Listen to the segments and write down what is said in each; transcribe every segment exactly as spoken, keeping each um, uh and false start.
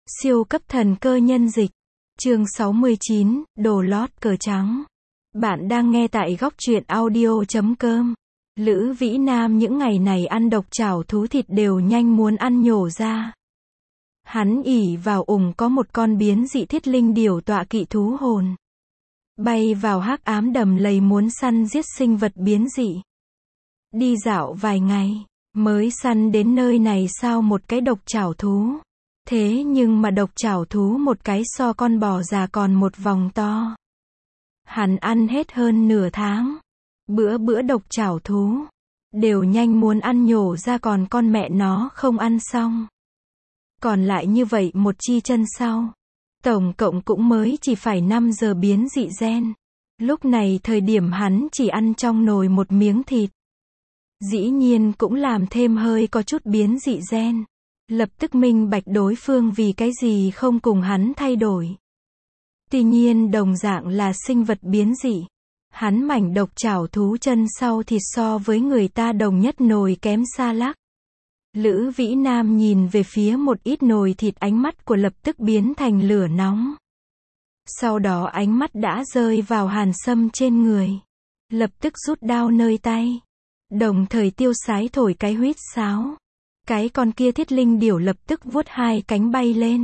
Siêu cấp thần cơ nhân dịch. Chương sáu mươi chín, đồ lót cờ trắng. Bạn đang nghe tại góc truyện audio chấm com. Lữ Vĩ Nam những ngày này ăn độc chảo thú thịt đều nhanh muốn ăn nhổ ra. Hắn ỷ vào ủng có một con biến dị thiết linh điểu tọa kỵ thú hồn. Bay vào hắc ám đầm lầy muốn săn giết sinh vật biến dị. Đi dạo vài ngày, mới săn đến nơi này sao một cái độc chảo thú. Thế nhưng mà độc chảo thú một cái so con bò già còn một vòng to. Hắn ăn hết hơn nửa tháng. Bữa bữa độc chảo thú. Đều nhanh muốn ăn nhổ ra còn con mẹ nó không ăn xong. Còn lại như vậy một chi chân sau. Tổng cộng cũng mới chỉ phải năm giờ biến dị gen. Lúc này thời điểm hắn chỉ ăn trong nồi một miếng thịt. Dĩ nhiên cũng làm thêm hơi có chút biến dị gen. Lập tức minh bạch đối phương vì cái gì không cùng hắn thay đổi. Tuy nhiên đồng dạng là sinh vật biến dị. Hắn mảnh độc chảo thú chân sau thịt so với người ta đồng nhất nồi kém xa lắc. Lữ Vĩ Nam nhìn về phía một ít nồi thịt, ánh mắt của lập tức biến thành lửa nóng. Sau đó ánh mắt đã rơi vào Hàn Sâm trên người. Lập tức rút đao nơi tay. Đồng thời tiêu sái thổi cái huýt sáo. Cái con kia thiết linh điểu lập tức vuốt hai cánh bay lên.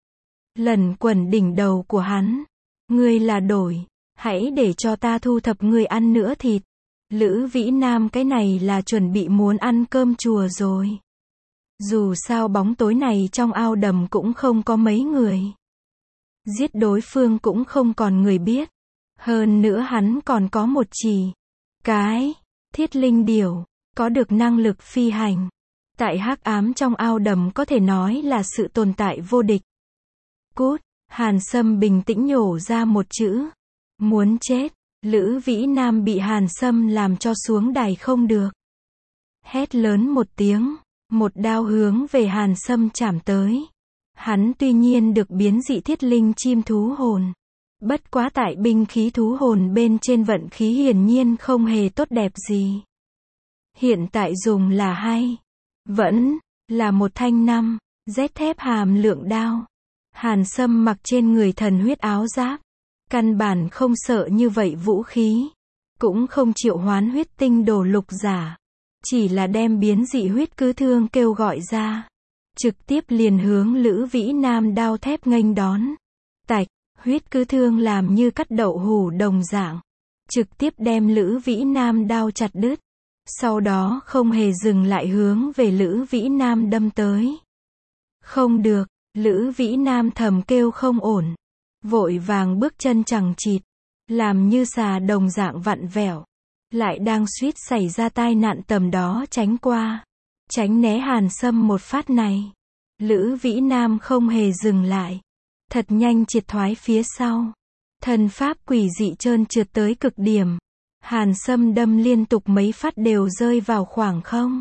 Lần quẩn đỉnh đầu của hắn. Ngươi là đổi. Hãy để cho ta thu thập ngươi ăn nữa thịt. Lữ Vĩ Nam cái này là chuẩn bị muốn ăn cơm chùa rồi. Dù sao bóng tối này trong ao đầm cũng không có mấy người. Giết đối phương cũng không còn người biết. Hơn nữa hắn còn có một chỉ. Cái. Thiết linh điểu. Có được năng lực phi hành. Tại hắc ám trong ao đầm có thể nói là sự tồn tại vô địch. Cút. Hàn Sâm bình tĩnh nhổ ra một chữ. Muốn chết. Lữ Vĩ Nam bị Hàn Sâm làm cho xuống đài không được. Hét lớn một tiếng. Một đao hướng về Hàn Sâm chảm tới. Hắn tuy nhiên được biến dị thiết linh chim thú hồn. Bất quá tại binh khí thú hồn bên trên vận khí hiển nhiên không hề tốt đẹp gì. Hiện tại dùng là hay. Vẫn là một thanh năm, rét thép hàm lượng đao. Hàn Sâm mặc trên người thần huyết áo giáp. Căn bản không sợ như vậy vũ khí. Cũng không triệu hoán huyết tinh đồ lục giả. Chỉ là đem biến dị huyết cứ thương kêu gọi ra. Trực tiếp liền hướng Lữ Vĩ Nam đao thép nghênh đón. Tạch, huyết cứ thương làm như cắt đậu hủ đồng dạng. Trực tiếp đem Lữ Vĩ Nam đao chặt đứt. Sau đó không hề dừng lại hướng về Lữ Vĩ Nam đâm tới. Không được, Lữ Vĩ Nam thầm kêu không ổn. Vội vàng bước chân chằng chịt. Làm như xà đồng dạng vặn vẹo. Lại đang suýt xảy ra tai nạn tầm đó tránh qua. Tránh né Hàn Sâm một phát này. Lữ Vĩ Nam không hề dừng lại. Thật nhanh triệt thoái phía sau. Thần pháp quỷ dị trơn trượt tới cực điểm. Hàn Sâm đâm liên tục mấy phát đều rơi vào khoảng không.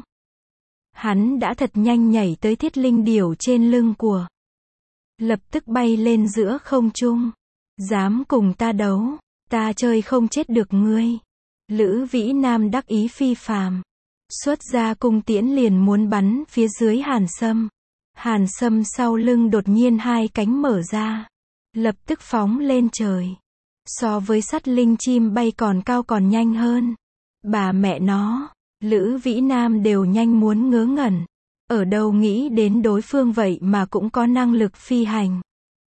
Hắn đã thật nhanh nhảy tới thiết linh điểu trên lưng của. Lập tức bay lên giữa không trung. Dám cùng ta đấu. Ta chơi không chết được ngươi. Lữ Vĩ Nam đắc ý phi phàm. Xuất ra cung tiễn liền muốn bắn phía dưới Hàn Sâm. Hàn Sâm sau lưng đột nhiên hai cánh mở ra. Lập tức phóng lên trời. So với sắt linh chim bay còn cao còn nhanh hơn. Bà mẹ nó. Lữ Vĩ Nam đều nhanh muốn ngớ ngẩn. Ở đâu nghĩ đến đối phương vậy mà cũng có năng lực phi hành.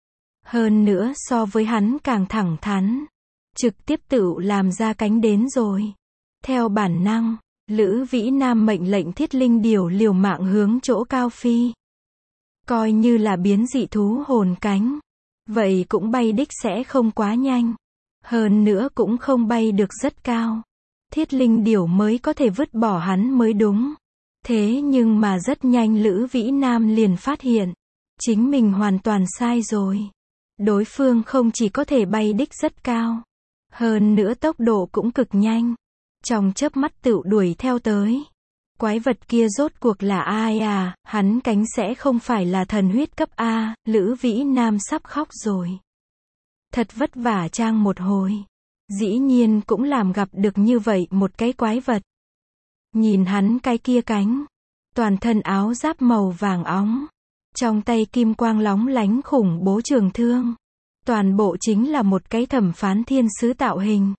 Hơn nữa so với hắn càng thẳng thắn. Trực tiếp tự làm ra cánh đến rồi. Theo bản năng, Lữ Vĩ Nam mệnh lệnh thiết linh điểu liều mạng hướng chỗ cao phi. Coi như là biến dị thú hồn cánh. Vậy cũng bay đích sẽ không quá nhanh. Hơn nữa cũng không bay được rất cao. Thiết linh điểu mới có thể vứt bỏ hắn mới đúng. Thế nhưng mà rất nhanh Lữ Vĩ Nam liền phát hiện. Chính mình hoàn toàn sai rồi. Đối phương không chỉ có thể bay đích rất cao. Hơn nữa tốc độ cũng cực nhanh. Trong chớp mắt tựu đuổi theo tới. Quái vật kia rốt cuộc là ai à, hắn cánh sẽ không phải là thần huyết cấp A, Lữ Vĩ Nam sắp khóc rồi. Thật vất vả trang một hồi. Dĩ nhiên cũng làm gặp được như vậy một cái quái vật. Nhìn hắn cái kia cánh. Toàn thân áo giáp màu vàng óng. Trong tay kim quang lóng lánh khủng bố trường thương. Toàn bộ chính là một cái thẩm phán thiên sứ tạo hình.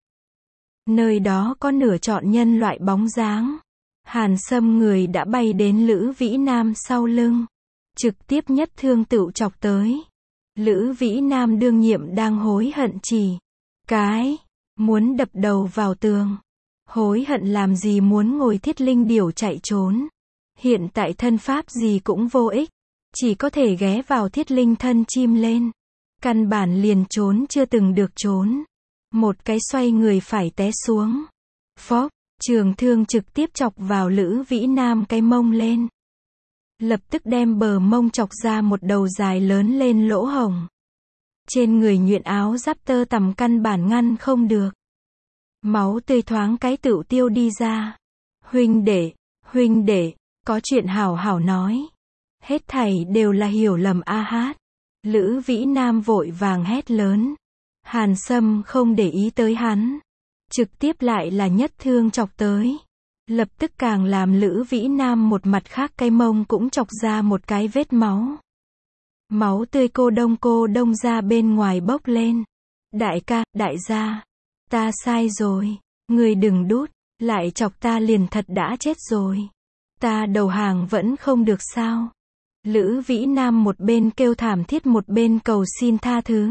Nơi đó có nửa trọn nhân loại bóng dáng. Hàn Sâm người đã bay đến Lữ Vĩ Nam sau lưng. Trực tiếp nhất thương tựu chọc tới. Lữ Vĩ Nam đương nhiệm đang hối hận chỉ. Cái. Muốn đập đầu vào tường. Hối hận làm gì muốn ngồi thiết linh điểu chạy trốn. Hiện tại thân pháp gì cũng vô ích. Chỉ có thể ghé vào thiết linh thân chim lên. Căn bản liền trốn chưa từng được trốn. Một cái xoay người phải té xuống. Phốc, trường thương trực tiếp chọc vào Lữ Vĩ Nam cái mông lên. Lập tức đem bờ mông chọc ra một đầu dài lớn lên lỗ hổng. Trên người nhuyễn áo giáp tơ tằm căn bản ngăn không được. Máu tươi thoáng cái tựu tiêu đi ra. Huynh đệ, huynh đệ, có chuyện hảo hảo nói. Hết thảy đều là hiểu lầm a hát. Lữ Vĩ Nam vội vàng hét lớn. Hàn Sâm không để ý tới hắn. Trực tiếp lại là nhất thương chọc tới. Lập tức càng làm Lữ Vĩ Nam một mặt khác cái mông cũng chọc ra một cái vết máu. Máu tươi cô đông cô đông ra bên ngoài bốc lên. Đại ca, đại gia. Ta sai rồi. Người đừng đút. Lại chọc ta liền thật đã chết rồi. Ta đầu hàng vẫn không được sao. Lữ Vĩ Nam một bên kêu thảm thiết một bên cầu xin tha thứ.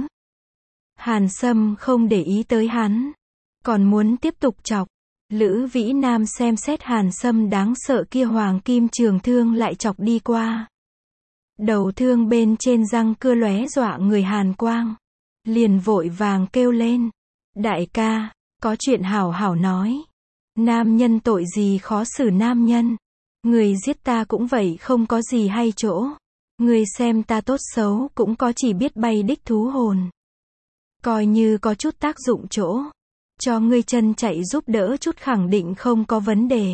Hàn Sâm không để ý tới hắn. Còn muốn tiếp tục chọc. Lữ Vĩ Nam xem xét Hàn Sâm đáng sợ kia hoàng kim trường thương lại chọc đi qua. Đầu thương bên trên răng cưa lóe dọa người hàn quang. Liền vội vàng kêu lên. Đại ca, có chuyện hảo hảo nói. Nam nhân tội gì khó xử nam nhân. Người giết ta cũng vậy không có gì hay chỗ. Người xem ta tốt xấu cũng có chỉ biết bay đích thú hồn. Coi như có chút tác dụng chỗ. Cho ngươi chân chạy giúp đỡ chút khẳng định không có vấn đề.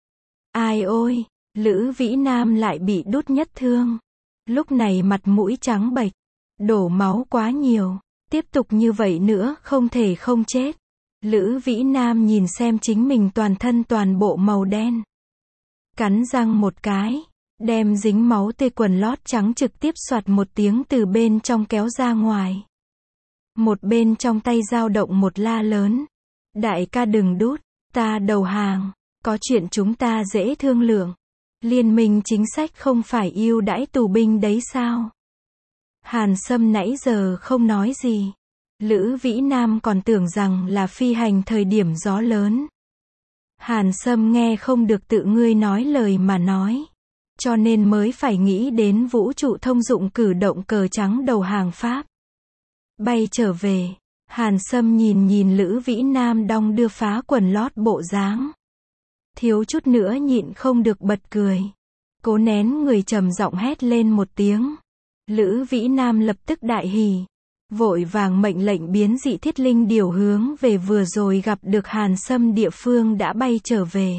Ai ôi, Lữ Vĩ Nam lại bị đút nhất thương. Lúc này mặt mũi trắng bệch. Đổ máu quá nhiều. Tiếp tục như vậy nữa không thể không chết. Lữ Vĩ Nam nhìn xem chính mình toàn thân toàn bộ màu đen. Cắn răng một cái. Đem dính máu tươi quần lót trắng trực tiếp soạt một tiếng từ bên trong kéo ra ngoài. Một bên trong tay dao động một la lớn. Đại ca đừng đút, ta đầu hàng, có chuyện chúng ta dễ thương lượng. Liên minh chính sách không phải ưu đãi tù binh đấy sao? Hàn Sâm nãy giờ không nói gì. Lữ Vĩ Nam còn tưởng rằng là phi hành thời điểm gió lớn. Hàn Sâm nghe không được tự ngươi nói lời mà nói. Cho nên mới phải nghĩ đến vũ trụ thông dụng cử động cờ trắng đầu hàng Pháp. Bay trở về. Hàn Sâm nhìn nhìn Lữ Vĩ Nam đong đưa phá quần lót bộ dáng. Thiếu chút nữa nhịn không được bật cười. Cố nén người trầm giọng hét lên một tiếng. Lữ Vĩ Nam lập tức đại hỉ. Vội vàng mệnh lệnh biến dị thiết linh điều hướng về vừa rồi gặp được Hàn Sâm địa phương đã bay trở về.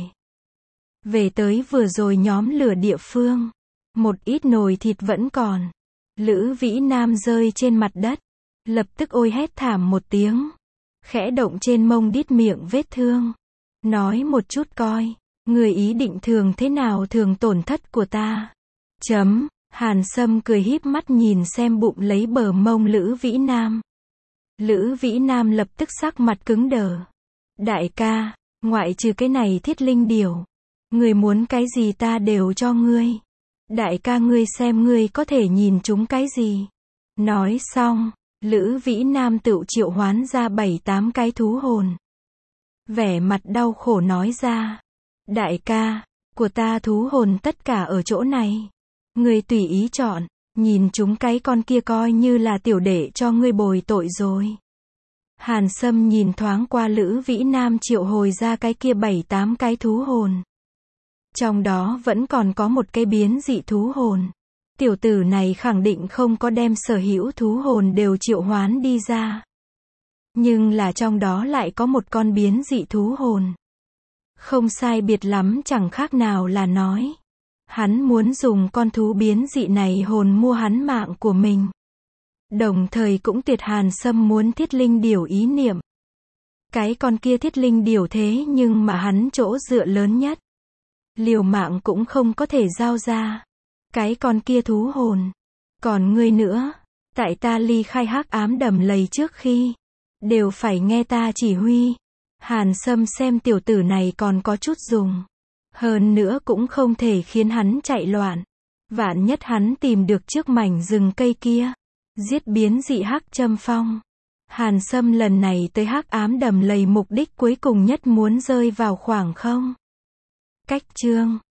Về tới vừa rồi nhóm lửa địa phương. Một ít nồi thịt vẫn còn. Lữ Vĩ Nam rơi trên mặt đất. Lập tức ôi hét thảm một tiếng. Khẽ động trên mông đít miệng vết thương. Nói một chút coi. Người ý định thường thế nào thường tổn thất của ta. Chấm. Hàn Sâm cười híp mắt nhìn xem bụng lấy bờ mông Lữ Vĩ Nam. Lữ Vĩ Nam lập tức sắc mặt cứng đờ. Đại ca, ngoại trừ cái này thiết linh điểu. Người muốn cái gì ta đều cho ngươi. Đại ca ngươi xem ngươi có thể nhìn chúng cái gì. Nói xong. Lữ Vĩ Nam tự triệu hoán ra bảy tám cái thú hồn. Vẻ mặt đau khổ nói ra. Đại ca, của ta thú hồn tất cả ở chỗ này. Ngươi tùy ý chọn, nhìn chúng cái con kia coi như là tiểu đệ cho ngươi bồi tội rồi. Hàn Sâm nhìn thoáng qua Lữ Vĩ Nam triệu hồi ra cái kia bảy tám cái thú hồn. Trong đó vẫn còn có một cái biến dị thú hồn. Tiểu tử này khẳng định không có đem sở hữu thú hồn đều triệu hoán đi ra. Nhưng là trong đó lại có một con biến dị thú hồn. Không sai biệt lắm chẳng khác nào là nói. Hắn muốn dùng con thú biến dị này hồn mua hắn mạng của mình. Đồng thời cũng tuyệt Hàn Sâm muốn thiết linh điểu ý niệm. Cái con kia thiết linh điểu thế nhưng mà hắn chỗ dựa lớn nhất. Liều mạng cũng không có thể giao ra. Cái con kia thú hồn. Còn ngươi nữa, tại ta ly khai hắc ám đầm lầy trước khi, đều phải nghe ta chỉ huy. Hàn Sâm xem tiểu tử này còn có chút dùng. Hơn nữa cũng không thể khiến hắn chạy loạn. Vạn nhất hắn tìm được trước mảnh rừng cây kia, giết biến dị hắc châm phong. Hàn Sâm lần này tới hắc ám đầm lầy mục đích cuối cùng nhất muốn rơi vào khoảng không. Cách chương